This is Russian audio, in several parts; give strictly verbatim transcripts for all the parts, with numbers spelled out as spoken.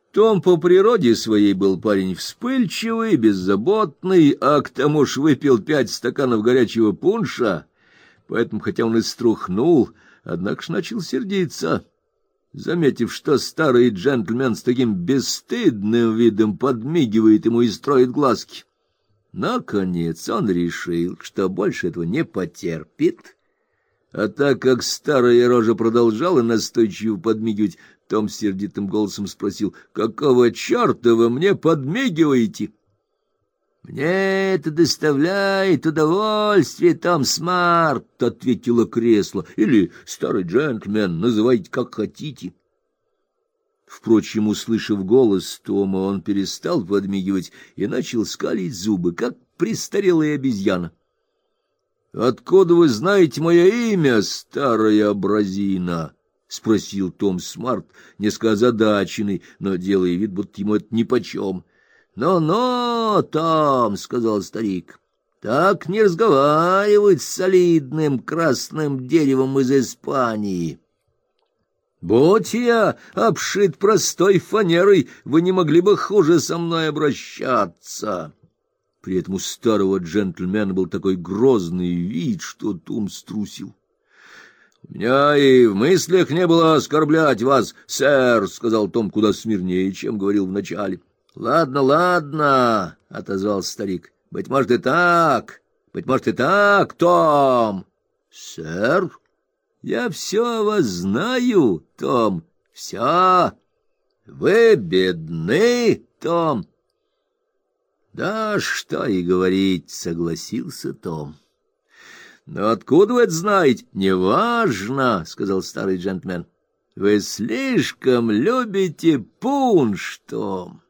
Том по природе своей был парень вспыльчивый, беззаботный, а к тому ж выпил пять стаканов горячего пунша, поэтому, хотя он и струхнул, однако ж начал сердиться. Заметив, что старый джентльмен с таким бесстыдным видом подмигивает ему и строит глазки, наконец он решил, что больше этого не потерпит. А так как старая рожа продолжала настойчиво подмигивать, Том сердитым голосом спросил: «Какого черта вы мне подмигиваете?» «Мне это доставляет удовольствие, Том Смарт», — ответило кресло, или старый джентльмен, называйте как хотите. Впрочем, услышав голос Тома, он перестал подмигивать и начал скалить зубы, как престарелая обезьяна. «Откуда вы знаете мое имя, старая образина?» — спросил Том Смарт, несколько озадаченный, но делая вид, будто ему это нипочем. «Но-но, Том, — сказал старик, — так не разговаривать с солидным красным деревом из Испании. Будь я обшит простой фанерой, вы не могли бы хуже со мной обращаться». При этом у старого джентльмена был такой грозный вид, что Том струсил. — У меня и в мыслях не было оскорблять вас, сэр, — сказал Том куда смирнее, чем говорил вначале. — Ладно, ладно, — отозвался старик. — Быть может и так, быть может и так, Том. — Сэр, я все о вас знаю, Том, все. Вы бедны, Том. — Да что и говорить, — согласился Том. — Но откуда вы это знаете? — Неважно, — сказал старый джентльмен. — Вы слишком любите пунш, Том.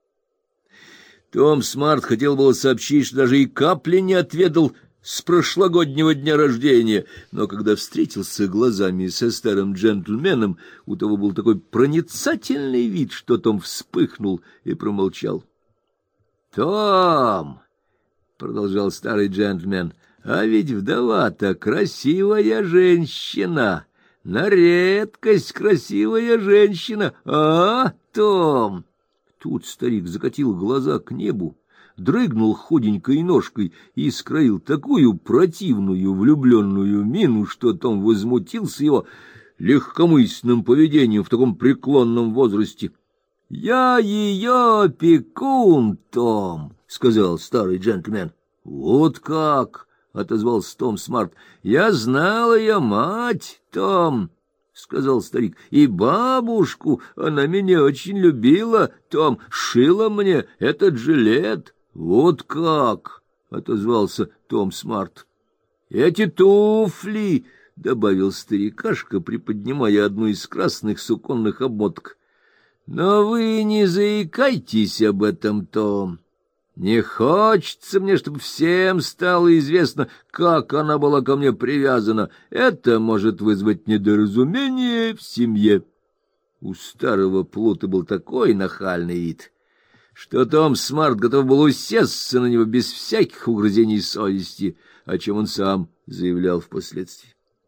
Том Смарт хотел было сообщить, что даже и капли не отведал с прошлогоднего дня рождения, но когда встретился глазами со старым джентльменом, у того был такой проницательный вид, что Том вспыхнул и промолчал. — Том, — продолжал старый джентльмен, — а ведь вдова-то красивая женщина, на редкость красивая женщина, а, Том? Тут старик закатил глаза к небу, дрыгнул худенькой ножкой и скроил такую противную влюбленную мину, что Том возмутился его легкомысленным поведением в таком преклонном возрасте. — Я ее опекун, Том, — сказал старый джентльмен. — Вот как! — отозвался Том Смарт. — Я знал ее мать, Том, — сказал старик, — и бабушку. Она меня очень любила, Том, шила мне этот жилет. — Вот как! — отозвался Том Смарт. — Эти туфли, — добавил старикашка, приподнимая одну из красных суконных обмоток. — Но вы не заикайтесь об этом, Том. Не хочется мне, чтобы всем стало известно, как она была ко мне привязана. Это может вызвать недоразумение в семье. У старого плута был такой нахальный вид, что Том Смарт готов был усесться на него без всяких угрызений совести, о чем он сам заявлял впоследствии.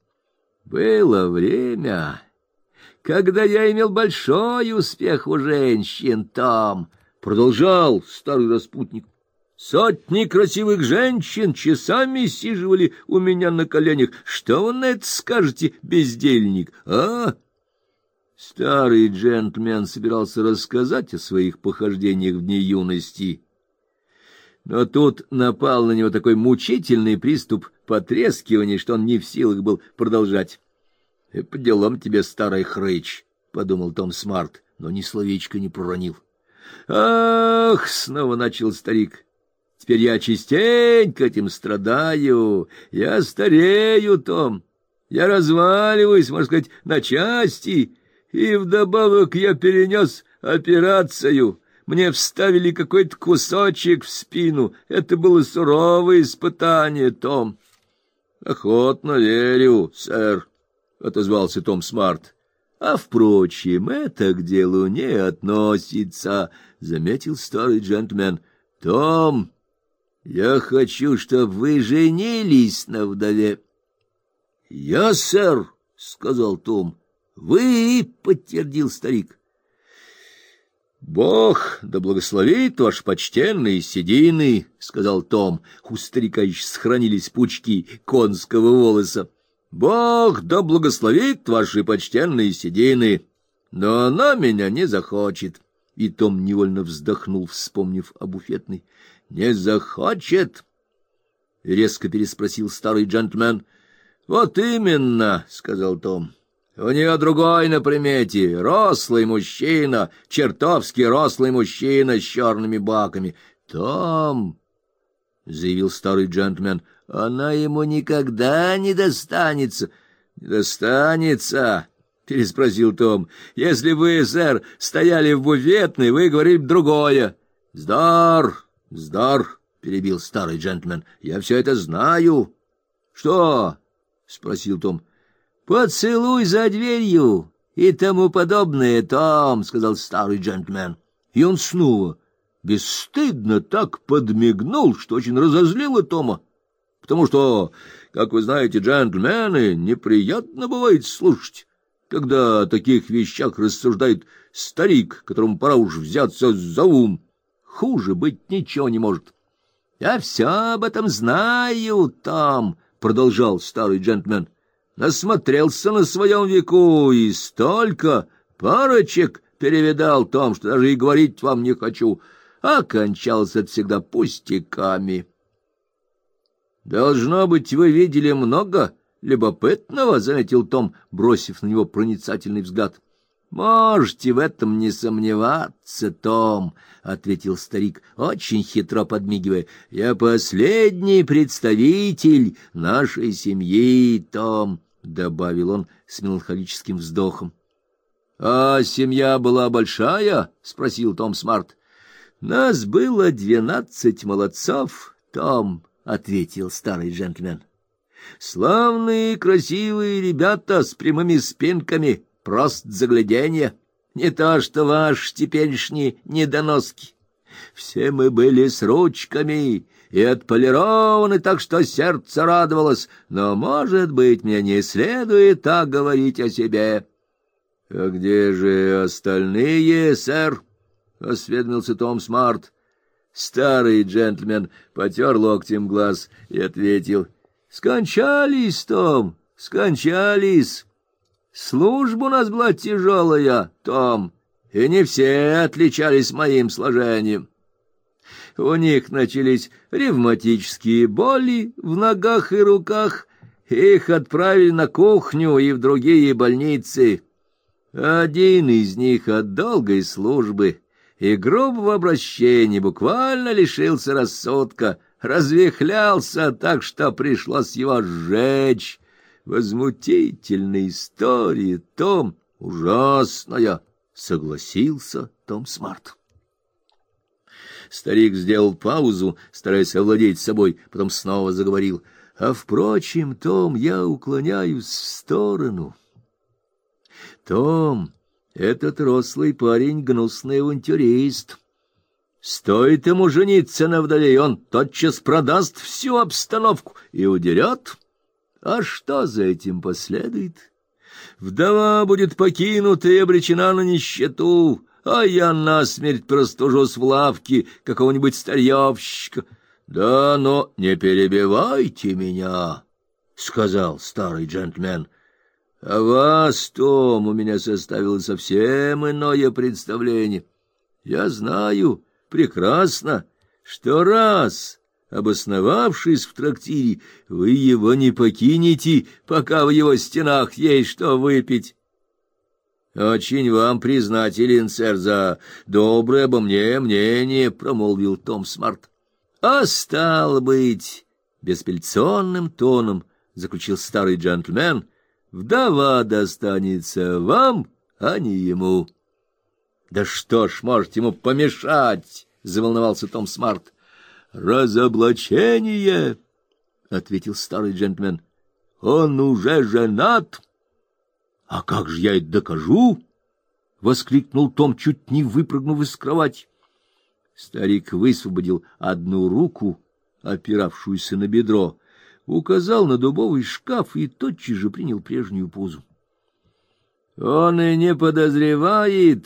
Было время, когда я имел большой успех у женщин, Том, — продолжал старый распутник. Сотни красивых женщин часами сиживали у меня на коленях. Что вы на это скажете, бездельник, а? Старый джентльмен собирался рассказать о своих похождениях в дни юности, но тут напал на него такой мучительный приступ потрескивания, что он не в силах был продолжать. — По делам тебе, старый хрыч, — подумал Том Смарт, но ни словечко не проронил. — Ах! — снова начал старик. — Теперь я частенько этим страдаю. Я старею, Том. Я разваливаюсь, можно сказать, на части. И вдобавок я перенес операцию. Мне вставили какой-то кусочек в спину. Это было суровое испытание, Том. — Охотно верю, сэр, — отозвался Том Смарт. — А, впрочем, это к делу не относится, — заметил старый джентльмен. — Том, я хочу, чтобы вы женились на вдове. — Я, сэр, — сказал Том. — Вы, — подтвердил старик. — Бог да благословит ваш почтенные седины, — сказал Том. У старика еще сохранились пучки конского волоса. — Бог да благословит ваши почтенные седины, но она меня не захочет. И Том невольно вздохнул, вспомнив о буфетной. — Не захочет? — резко переспросил старый джентльмен. — Вот именно, — сказал Том. — У нее другой на примете, рослый мужчина, чертовски рослый мужчина с черными баками. — Том, — заявил старый джентльмен, — она ему никогда не достанется. — Не достанется, — переспросил Том. — Если вы, сэр, стояли в буфетной, вы говорили другое. — Вздор, вздор, — перебил старый джентльмен, — я все это знаю. — Что? — спросил Том. — Поцелуй за дверью и тому подобное, Том, — сказал старый джентльмен. И он снова бесстыдно так подмигнул, что очень разозлило Тома, потому что, как вы знаете, джентльмены, неприятно бывает слушать, когда о таких вещах рассуждает старик, которому пора уж взяться за ум. Хуже быть ничего не может. — Я все об этом знаю, Том, — продолжал старый джентльмен. — Насмотрелся на своем веку и столько парочек перевидал, Том, что даже и говорить вам не хочу, а кончалось это всегда пустяками. — Должно быть, вы видели много любопытного, — заметил Том, бросив на него проницательный взгляд. — Можете в этом не сомневаться, Том, — ответил старик, очень хитро подмигивая. — Я последний представитель нашей семьи, Том, — добавил он с меланхолическим вздохом. — А семья была большая? — спросил Том Смарт. — Нас было двенадцать молодцов, Том, — ответил старый джентльмен. — Славные, красивые ребята с прямыми спинками, просто загляденье, не то что ваши теперешние недоноски. Все мы были с ручками и отполированы так, что сердце радовалось, но, может быть, мне не следует так говорить о себе. — А где же остальные, сэр? — осведомился Том Смарт. Старый джентльмен потер локтем глаз и ответил: — Скончались, Том, скончались. Служба у нас была тяжелая, Том, и не все отличались моим сложением. У них начались ревматические боли в ногах и руках, их отправили на кухню и в другие больницы. Один из них от долгой службы и грубого обращения буквально лишился рассудка, развихлялся так, что пришлось его сжечь. Возмутительная история, Том, ужасная, — согласился Том Смарт. Старик сделал паузу, стараясь овладеть собой, потом снова заговорил. — А, впрочем, Том, я уклоняюсь в сторону. Том, этот рослый парень — гнусный авантюрист. Стоит ему жениться на вдове, и он тотчас продаст всю обстановку и удерет. А что за этим последует? Вдова будет покинута и обречена на нищету, а я насмерть простужусь в лавке какого-нибудь старьевщика. — Да, но не перебивайте меня, — сказал старый джентльмен. — А вас, Том, у меня составило совсем иное представление. Я знаю прекрасно, что раз, обосновавшись в трактире, вы его не покинете, пока в его стенах есть что выпить. — Очень вам признателен, сэр, за доброе обо мне мнение, — промолвил Том Смарт. — А стало быть, — беспельционным тоном заключил старый джентльмен, — вдова достанется вам, а не ему. — Да что ж может ему помешать? — заволновался Том Смарт. — Разоблачение, — ответил старый джентльмен. — Он уже женат. — А как же я это докажу? — воскликнул Том, чуть не выпрыгнув из кровати. Старик высвободил одну руку, опиравшуюся на бедро, указал на дубовый шкаф и тотчас же принял прежнюю позу. — Он и не подозревает,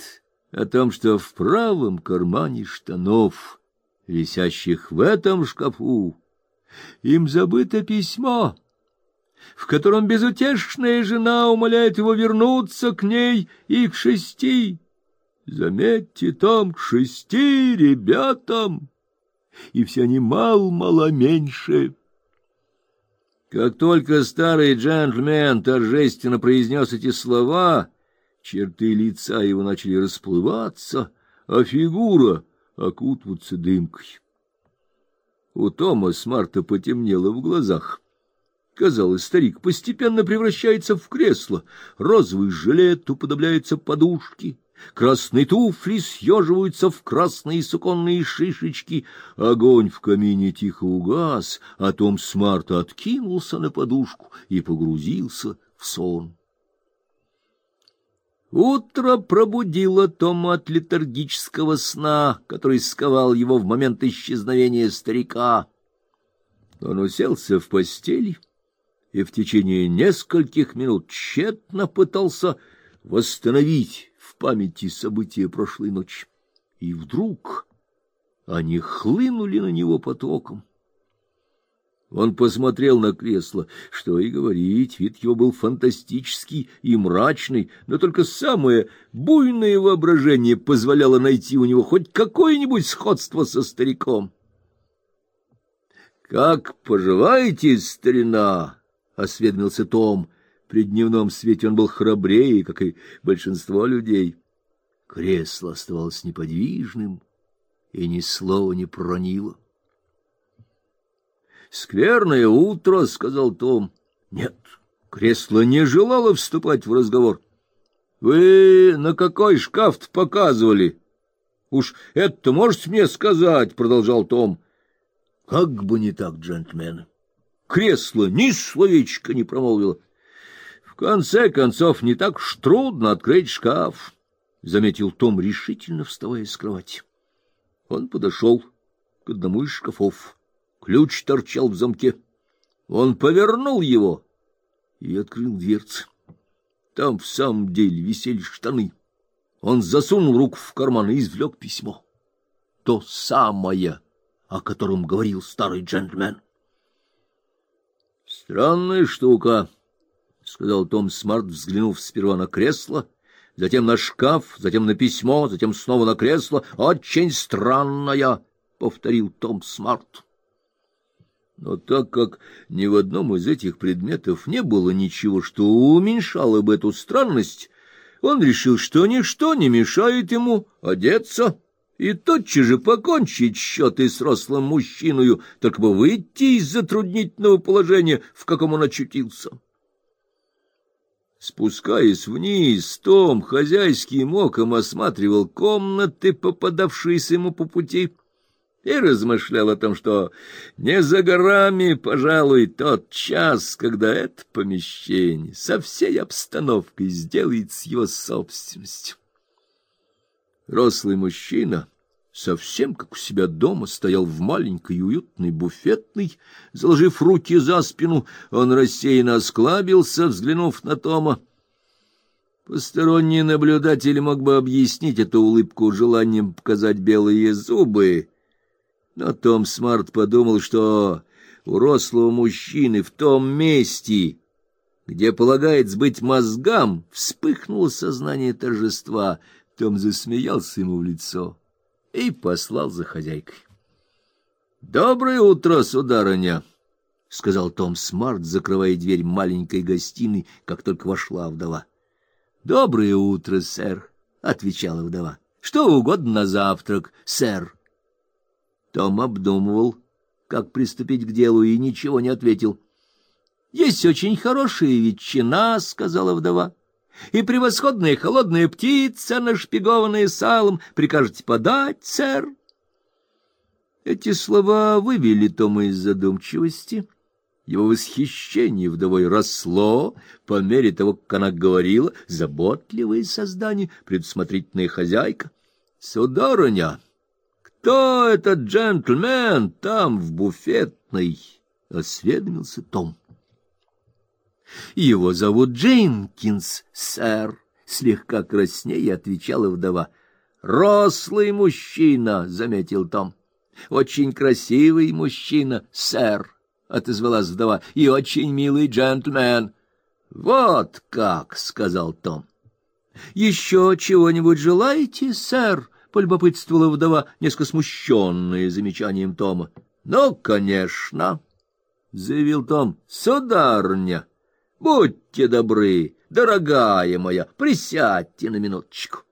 о том, что в правом кармане штанов, висящих в этом шкафу, им забыто письмо, в котором безутешная жена умоляет его вернуться к ней и к шести. Заметьте, там к шести ребятам, и все они мал-мало меньше. Как только старый джентльмен торжественно произнес эти слова, черты лица его начали расплываться, а фигура окутываться дымкой. У Тома Смарта потемнело в глазах. Казалось, старик постепенно превращается в кресло, розовый жилет уподобляется подушке, красные туфли съеживаются в красные суконные шишечки, огонь в камине тихо угас, а Том Смарт откинулся на подушку и погрузился в сон. Утро пробудило Тома от летаргического сна, который сковал его в момент исчезновения старика. Он уселся в постели и в течение нескольких минут тщетно пытался восстановить в памяти события прошлой ночи. И вдруг они хлынули на него потоком. Он посмотрел на кресло, что и говорить, вид его был фантастический и мрачный, но только самое буйное воображение позволяло найти у него хоть какое-нибудь сходство со стариком. — Как поживаете, старина? — осведомился Том. При дневном свете он был храбрее, как и большинство людей. Кресло оставалось неподвижным и ни слова не проронило. — Скверное утро, — сказал Том. Нет, кресло не желало вступать в разговор. — Вы на какой шкаф-то показывали? — Уж это можете мне сказать, — продолжал Том. — Как бы не так, джентльмены. Кресло ни словечко не промолвило. — В конце концов, не так уж трудно открыть шкаф, — заметил Том, решительно вставая с кровати. Он подошел к одному из шкафов. Ключ торчал в замке. Он повернул его и открыл дверцы. Там в самом деле висели штаны. Он засунул руку в карман и извлек письмо. То самое, о котором говорил старый джентльмен. — Странная штука, — сказал Том Смарт, взглянув сперва на кресло, затем на шкаф, затем на письмо, затем снова на кресло. — Очень странная, — повторил Том Смарт. Но так как ни в одном из этих предметов не было ничего, что уменьшало бы эту странность, он решил, что ничто не мешает ему одеться и тотчас же покончить счеты с рослым мужчиною, только бы выйти из затруднительного положения, в каком он очутился. Спускаясь вниз, Том хозяйским оком осматривал комнаты, попадавшиеся ему по пути, и размышлял о том, что не за горами, пожалуй, тот час, когда это помещение со всей обстановкой сделается его собственностью. Рослый мужчина, совсем как у себя дома, стоял в маленькой уютной буфетной, заложив руки за спину. Он рассеянно осклабился, взглянув на Тома. Посторонний наблюдатель мог бы объяснить эту улыбку желанием показать белые зубы, но Том Смарт подумал, что у рослого мужчины в том месте, где полагается быть мозгам, вспыхнуло сознание торжества. Том засмеялся ему в лицо и послал за хозяйкой. — Доброе утро, сударыня, — сказал Том Смарт, закрывая дверь маленькой гостиной, как только вошла вдова. — Доброе утро, сэр, — отвечала вдова. — Что угодно на завтрак, сэр. Том обдумывал, как приступить к делу, и ничего не ответил. — Есть очень хорошая ветчина, — сказала вдова, — и превосходная холодная птица, нашпигованная салом. Прикажете подать, сэр? Эти слова вывели Тома из задумчивости. Его восхищение вдовой росло по мере того, как она говорила, заботливое создание, предусмотрительная хозяйка. — Сударыня! «Кто этот джентльмен там, в буфетной?» — осведомился Том. «Его зовут Дженкинс, сэр», — слегка краснея отвечала вдова. Рослый мужчина, — заметил Том. — Очень красивый мужчина, сэр, — отозвалась вдова, — и очень милый джентльмен. — Вот как, — сказал Том. — Еще чего-нибудь желаете, сэр? — полюбопытствовала вдова, несколько смущенная замечанием Тома. — Ну, конечно, — заявил Том. — Сударыня, будьте добры, дорогая моя, присядьте на минуточку.